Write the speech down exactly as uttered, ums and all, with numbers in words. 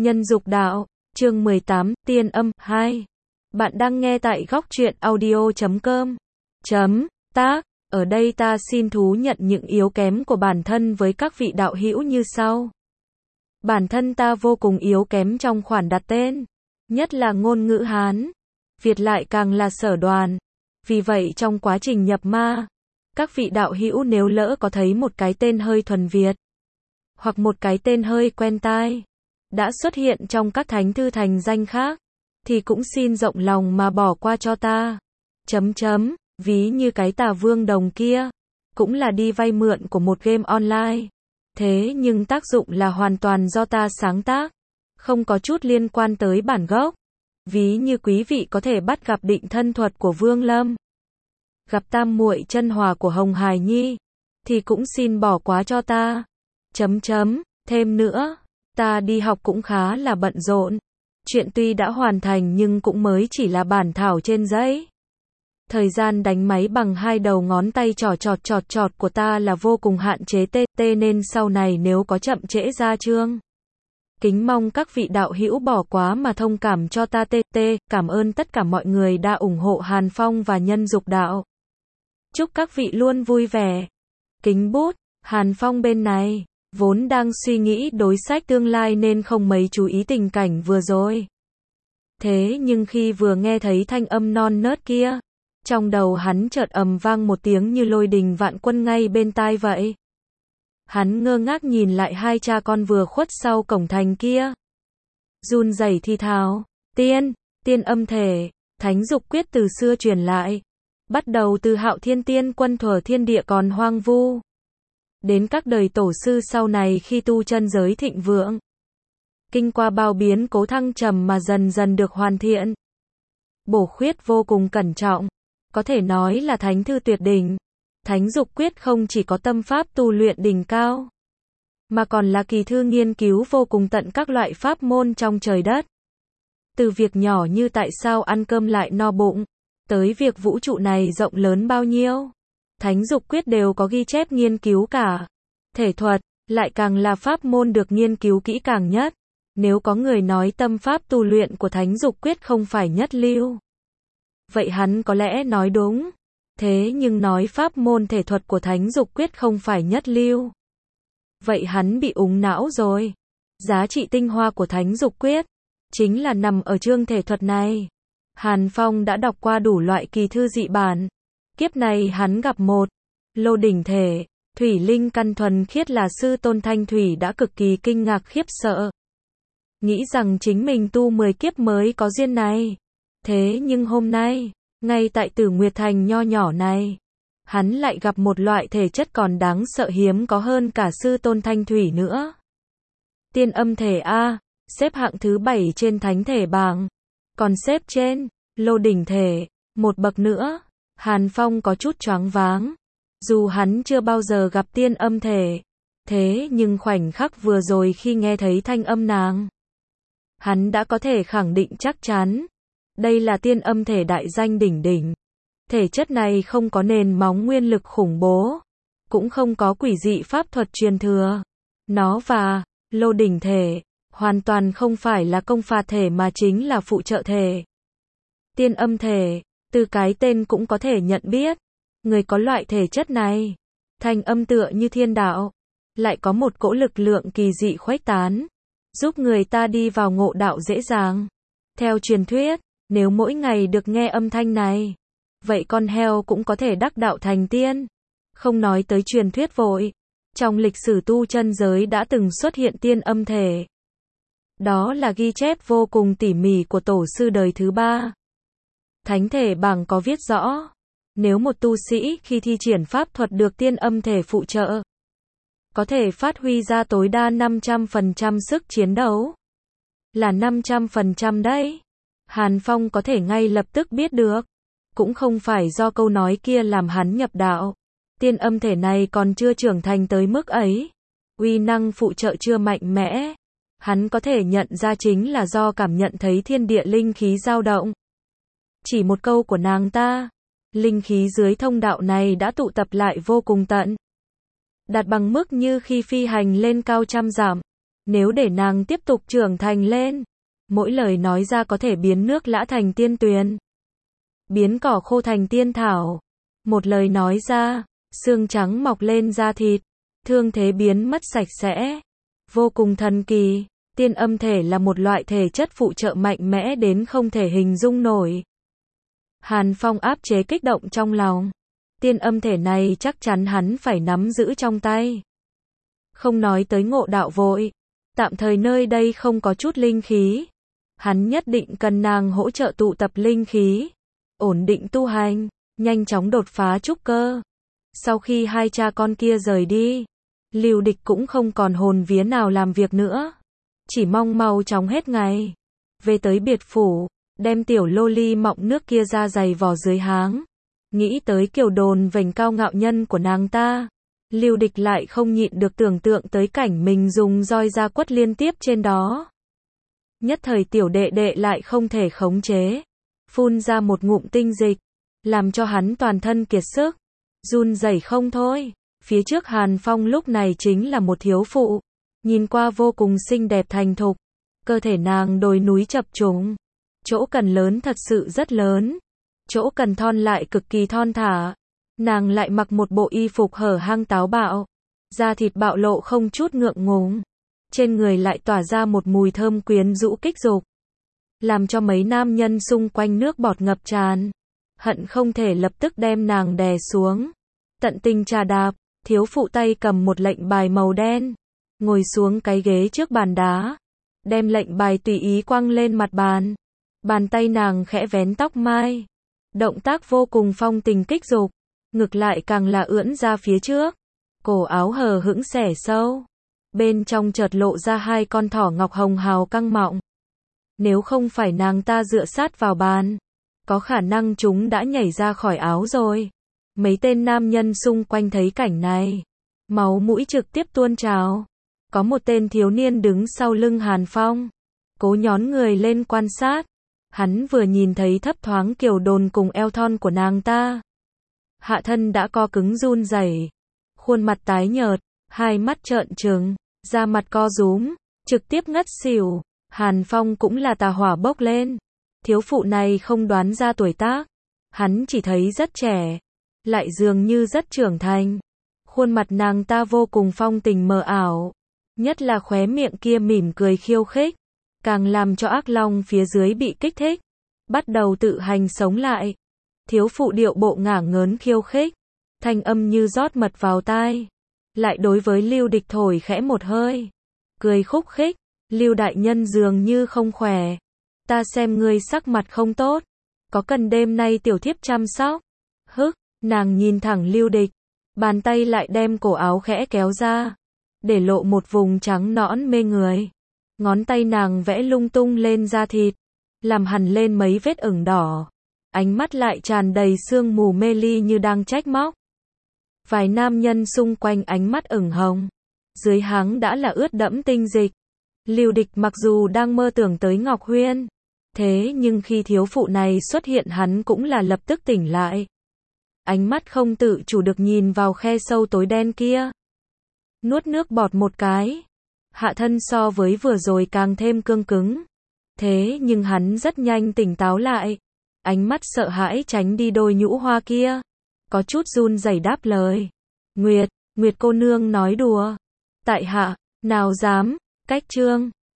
Nhân dục đạo, chương mười tám, tiên âm, hai. Bạn đang nghe tại góc truyện audio chấm com. Chấm, tác, ở đây ta xin thú nhận những yếu kém của bản thân với các vị đạo hữu như sau. Bản thân ta vô cùng yếu kém trong khoản đặt tên, nhất là ngôn ngữ Hán, Việt lại càng là sở đoàn. Vì vậy trong quá trình nhập ma, các vị đạo hữu nếu lỡ có thấy một cái tên hơi thuần Việt, hoặc một cái tên hơi quen tai, đã xuất hiện trong các thánh thư thành danh khác, thì cũng xin rộng lòng mà bỏ qua cho ta. Chấm chấm, ví như cái Tà Vương Đồng kia, cũng là đi vay mượn của một game online. Thế nhưng tác dụng là hoàn toàn do ta sáng tác, không có chút liên quan tới bản gốc. Ví như quý vị có thể bắt gặp định thân thuật của Vương Lâm, gặp tam muội chân hòa của Hồng Hải Nhi, thì cũng xin bỏ qua cho ta. Chấm chấm, thêm nữa, ta đi học cũng khá là bận rộn. Chuyện tuy đã hoàn thành nhưng cũng mới chỉ là bản thảo trên giấy. Thời gian đánh máy bằng hai đầu ngón tay trỏ trọt trọt trọt của ta là vô cùng hạn chế tê tê nên sau này nếu có chậm trễ ra chương, kính mong các vị đạo hữu bỏ quá mà thông cảm cho ta tê tê. Cảm ơn tất cả mọi người đã ủng hộ Hàn Phong và Nhân Dục Đạo. Chúc các vị luôn vui vẻ. Kính bút, Hàn Phong bên này, vốn đang suy nghĩ đối sách tương lai nên không mấy chú ý tình cảnh vừa rồi. Thế nhưng khi vừa nghe thấy thanh âm non nớt kia, trong đầu hắn chợt ầm vang một tiếng như lôi đình vạn quân ngay bên tai vậy. Hắn ngơ ngác nhìn lại hai cha con vừa khuất sau cổng thành kia. Run rẩy thì thào, tiên, tiên âm thể, thánh dục quyết từ xưa truyền lại. Bắt đầu từ Hạo Thiên Tiên Quân thuở thiên địa còn hoang vu, đến các đời tổ sư sau này khi tu chân giới thịnh vượng. Kinh qua bao biến cố thăng trầm mà dần dần được hoàn thiện, bổ khuyết vô cùng cẩn trọng, có thể nói là thánh thư tuyệt đỉnh. Thánh dục quyết không chỉ có tâm pháp tu luyện đỉnh cao, mà còn là kỳ thư nghiên cứu vô cùng tận các loại pháp môn trong trời đất. Từ việc nhỏ như tại sao ăn cơm lại no bụng, tới việc vũ trụ này rộng lớn bao nhiêu, thánh dục quyết đều có ghi chép nghiên cứu cả. Thể thuật, lại càng là pháp môn được nghiên cứu kỹ càng nhất. Nếu có người nói tâm pháp tu luyện của thánh dục quyết không phải nhất lưu, vậy hắn có lẽ nói đúng. Thế nhưng nói pháp môn thể thuật của thánh dục quyết không phải nhất lưu, vậy hắn bị úng não rồi. Giá trị tinh hoa của thánh dục quyết chính là nằm ở chương thể thuật này. Hàn Phong đã đọc qua đủ loại kỳ thư dị bản. Kiếp này hắn gặp một lô đỉnh thể, thủy linh căn thuần khiết là sư tôn Thanh Thủy đã cực kỳ kinh ngạc khiếp sợ. Nghĩ rằng chính mình tu mười kiếp mới có duyên này. Thế nhưng hôm nay, ngay tại Tử Nguyệt Thành nho nhỏ này, hắn lại gặp một loại thể chất còn đáng sợ hiếm có hơn cả sư tôn Thanh Thủy nữa. Tiên âm thể A, xếp hạng thứ bảy trên thánh thể bảng, còn xếp trên lô đỉnh thể một bậc nữa. Hàn Phong có chút choáng váng, dù hắn chưa bao giờ gặp tiên âm thể, thế nhưng khoảnh khắc vừa rồi khi nghe thấy thanh âm nàng, hắn đã có thể khẳng định chắc chắn, đây là tiên âm thể đại danh đỉnh đỉnh. Thể chất này không có nền móng nguyên lực khủng bố, cũng không có quỷ dị pháp thuật truyền thừa. Nó và lô đỉnh thể hoàn toàn không phải là công phạt thể mà chính là phụ trợ thể. Tiên âm thể, từ cái tên cũng có thể nhận biết, người có loại thể chất này, thanh âm tựa như thiên đạo, lại có một cỗ lực lượng kỳ dị khuếch tán, giúp người ta đi vào ngộ đạo dễ dàng. Theo truyền thuyết, nếu mỗi ngày được nghe âm thanh này, vậy con heo cũng có thể đắc đạo thành tiên. Không nói tới truyền thuyết vội, trong lịch sử tu chân giới đã từng xuất hiện tiên âm thể. Đó là ghi chép vô cùng tỉ mỉ của tổ sư đời thứ ba. Thánh thể bảng có viết rõ, nếu một tu sĩ khi thi triển pháp thuật được tiên âm thể phụ trợ, có thể phát huy ra tối đa năm trăm phần trăm sức chiến đấu. Là năm trăm phần trăm đấy. Hàn Phong có thể ngay lập tức biết được. Cũng không phải do câu nói kia làm hắn nhập đạo. Tiên âm thể này còn chưa trưởng thành tới mức ấy. Uy năng phụ trợ chưa mạnh mẽ. Hắn có thể nhận ra chính là do cảm nhận thấy thiên địa linh khí dao động. Chỉ một câu của nàng ta, linh khí dưới thông đạo này đã tụ tập lại vô cùng tận. Đạt bằng mức như khi phi hành lên cao trăm dặm. Nếu để nàng tiếp tục trưởng thành lên, mỗi lời nói ra có thể biến nước lã thành tiên tuyền, biến cỏ khô thành tiên thảo. Một lời nói ra, xương trắng mọc lên da thịt, thương thế biến mất sạch sẽ. Vô cùng thần kỳ, tiên âm thể là một loại thể chất phụ trợ mạnh mẽ đến không thể hình dung nổi. Hàn Phong áp chế kích động trong lòng. Tiên âm thể này chắc chắn hắn phải nắm giữ trong tay. Không nói tới ngộ đạo vội, tạm thời nơi đây không có chút linh khí. Hắn nhất định cần nàng hỗ trợ tụ tập linh khí, ổn định tu hành, nhanh chóng đột phá trúc cơ. Sau khi hai cha con kia rời đi, Lưu Địch cũng không còn hồn vía nào làm việc nữa, chỉ mong mau chóng hết ngày. Về tới biệt phủ, đem tiểu lô ly mọng nước kia ra giày vò dưới háng. Nghĩ tới kiểu đồn vểnh cao ngạo nhân của nàng ta, Lưu Địch lại không nhịn được tưởng tượng tới cảnh mình dùng roi ra quất liên tiếp trên đó. Nhất thời tiểu đệ đệ lại không thể khống chế, phun ra một ngụm tinh dịch, làm cho hắn toàn thân kiệt sức, run rẩy không thôi. Phía trước Hàn Phong lúc này chính là một thiếu phụ, nhìn qua vô cùng xinh đẹp thành thục, cơ thể nàng đồi núi chập trùng, chỗ cần lớn thật sự rất lớn, chỗ cần thon lại cực kỳ thon thả. Nàng lại mặc một bộ y phục hở hang táo bạo, da thịt bạo lộ không chút ngượng ngùng, trên người lại tỏa ra một mùi thơm quyến rũ kích dục, làm cho mấy nam nhân xung quanh nước bọt ngập tràn, hận không thể lập tức đem nàng đè xuống. Tận tình trà đạp, thiếu phụ tay cầm một lệnh bài màu đen, ngồi xuống cái ghế trước bàn đá, đem lệnh bài tùy ý quăng lên mặt bàn. Bàn tay nàng khẽ vén tóc mai, động tác vô cùng phong tình kích dục, ngực lại càng là ưỡn ra phía trước, cổ áo hờ hững xẻ sâu, bên trong chợt lộ ra hai con thỏ ngọc hồng hào căng mọng. Nếu không phải nàng ta dựa sát vào bàn, có khả năng chúng đã nhảy ra khỏi áo rồi. Mấy tên nam nhân xung quanh thấy cảnh này, máu mũi trực tiếp tuôn trào. Có một tên thiếu niên đứng sau lưng Hàn Phong, cố nhón người lên quan sát. Hắn vừa nhìn thấy thấp thoáng kiểu đồn cùng eo thon của nàng ta, hạ thân đã co cứng run rẩy, khuôn mặt tái nhợt, hai mắt trợn trừng, da mặt co rúm, trực tiếp ngất xỉu. Hàn Phong cũng là tà hỏa bốc lên. Thiếu phụ này không đoán ra tuổi tác, hắn chỉ thấy rất trẻ, lại dường như rất trưởng thành. Khuôn mặt nàng ta vô cùng phong tình mờ ảo, nhất là khóe miệng kia mỉm cười khiêu khích, càng làm cho ác long phía dưới bị kích thích, bắt đầu tự hành sống lại. Thiếu phụ điệu bộ ngả ngớn khiêu khích, thanh âm như rót mật vào tai, lại đối với Lưu Địch thổi khẽ một hơi, cười khúc khích. Lưu đại nhân dường như không khỏe, ta xem ngươi sắc mặt không tốt, có cần đêm nay tiểu thiếp chăm sóc? Hức, nàng nhìn thẳng Lưu Địch, bàn tay lại đem cổ áo khẽ kéo ra, để lộ một vùng trắng nõn mê người. Ngón tay nàng vẽ lung tung lên da thịt, làm hằn lên mấy vết ửng đỏ, ánh mắt lại tràn đầy sương mù mê ly như đang trách móc. Vài nam nhân xung quanh ánh mắt ửng hồng, dưới háng đã là ướt đẫm tinh dịch. Lưu Địch mặc dù đang mơ tưởng tới Ngọc Huyên, thế nhưng khi thiếu phụ này xuất hiện hắn cũng là lập tức tỉnh lại. Ánh mắt không tự chủ được nhìn vào khe sâu tối đen kia. Nuốt nước bọt một cái. Hạ thân so với vừa rồi càng thêm cương cứng. Thế nhưng hắn rất nhanh tỉnh táo lại. Ánh mắt sợ hãi tránh đi đôi nhũ hoa kia. Có chút run rẩy đáp lời. Nguyệt, Nguyệt cô nương nói đùa. Tại hạ, nào dám. Cách chương